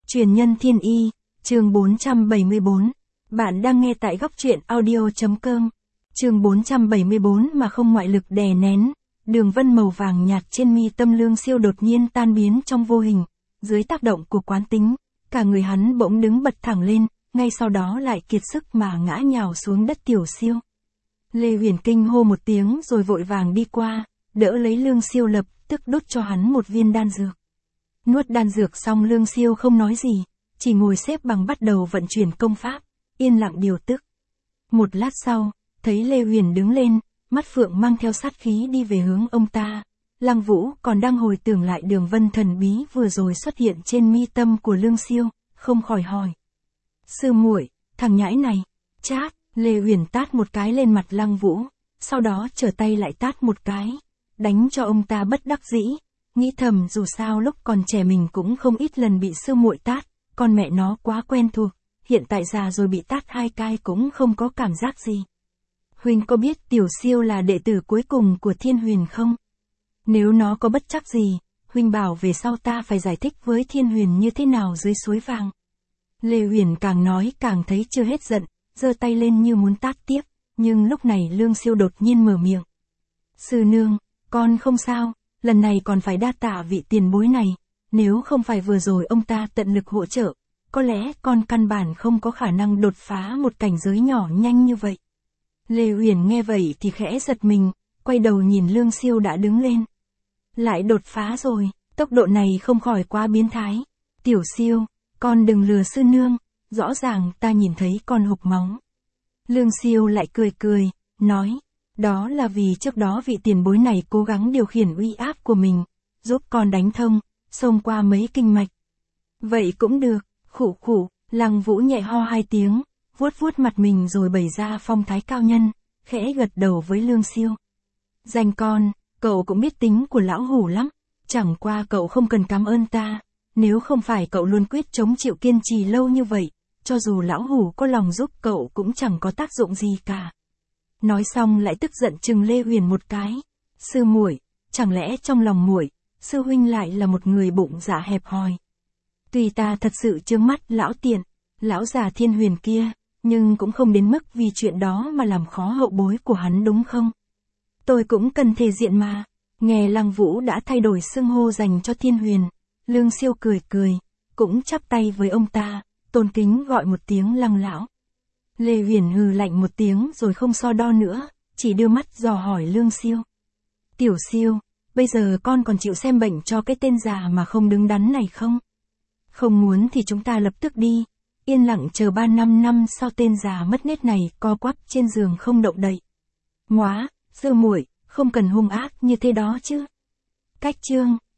Truyền nhân thiên y, chương 474. Bạn đang nghe tại góc truyện audio.com. Chương 474 mà không ngoại lực đè nén. Đường vân màu vàng nhạt trên mi tâm Lương Siêu đột nhiên tan biến trong vô hình. Dưới tác động của quán tính, cả người hắn bỗng đứng bật thẳng lên, ngay sau đó lại kiệt sức mà ngã nhào xuống đất. Tiểu Siêu. Lê Huyền kinh hô một tiếng rồi vội vàng đi qua, đỡ lấy Lương Siêu, lập tức đút cho hắn một viên đan dược. Nuốt đan dược xong, Lương Siêu không nói gì, chỉ ngồi xếp bằng bắt đầu vận chuyển công pháp, yên lặng điều tức. Một lát sau, thấy Lê Huyền đứng lên, mắt phượng mang theo sát khí đi về hướng ông ta. Lăng Vũ còn đang hồi tưởng lại đường vân thần bí vừa rồi xuất hiện trên mi tâm của Lương Siêu, không khỏi hỏi: sư muội, thằng nhãi này. Chát. Lê Huyền tát một cái lên mặt Lăng Vũ, sau đó trở tay lại tát một cái, đánh cho ông ta bất đắc dĩ, nghĩ thầm dù sao lúc còn trẻ mình cũng không ít lần bị sư muội tát, con mẹ nó quá quen thuộc, hiện tại già rồi bị tát 2 cái cũng không có cảm giác gì. Huynh có biết Tiểu Siêu là đệ tử cuối cùng của Thiên Huyền không? Nếu nó có bất trắc gì, huynh bảo về sau ta phải giải thích với Thiên Huyền như thế nào dưới suối vàng. Lê Huyền càng nói càng thấy chưa hết giận, giơ tay lên như muốn tát tiếp, nhưng lúc này Lương Siêu đột nhiên mở miệng: sư nương, con không sao, lần này còn phải đa tạ vị tiền bối này, nếu không phải vừa rồi ông ta tận lực hỗ trợ, có lẽ con căn bản không có khả năng đột phá một cảnh giới nhỏ nhanh như vậy. Lê Huyền nghe vậy thì khẽ giật mình, quay đầu nhìn Lương Siêu đã đứng lên. Lại đột phá rồi, tốc độ này không khỏi quá biến thái. Tiểu Siêu, con đừng lừa sư nương, rõ ràng ta nhìn thấy con hộc máu. Lương Siêu lại cười cười, nói: đó là vì trước đó vị tiền bối này cố gắng điều khiển uy áp của mình, giúp con đánh thông, xông qua mấy kinh mạch. Vậy cũng được. Khụ khụ. Lăng Vũ nhẹ ho 2 tiếng, vuốt vuốt mặt mình rồi bày ra phong thái cao nhân, khẽ gật đầu với Lương Siêu. Danh con, cậu cũng biết tính của lão hủ lắm, chẳng qua cậu không cần cảm ơn ta, nếu không phải cậu luôn quyết chống chịu kiên trì lâu như vậy, cho dù lão hủ có lòng giúp cậu cũng chẳng có tác dụng gì cả. Nói xong lại tức giận trừng Lê Huyền một cái. Sư muội, chẳng lẽ trong lòng muội, sư huynh lại là một người bụng dạ hẹp hòi? Tuy ta thật sự chướng mắt lão tiện, lão già Thiên Huyền kia, nhưng cũng không đến mức vì chuyện đó mà làm khó hậu bối của hắn đúng không? Tôi cũng cần thể diện mà. Nghe Lăng Vũ đã thay đổi xưng hô dành cho Thiên Huyền, Lương Siêu cười cười, cũng chắp tay với ông ta, tôn kính gọi một tiếng Lăng lão. Lê Huyền hừ lạnh một tiếng rồi không so đo nữa, chỉ đưa mắt dò hỏi Lương Siêu. Tiểu Siêu, bây giờ con còn chịu xem bệnh cho cái tên già mà không đứng đắn này không? Không muốn thì chúng ta lập tức đi, yên lặng chờ 3-5 năm sau tên già mất nết này co quắp trên giường không động đậy. Móa, sư muội, không cần hung ác như thế đó chứ. Cách chương.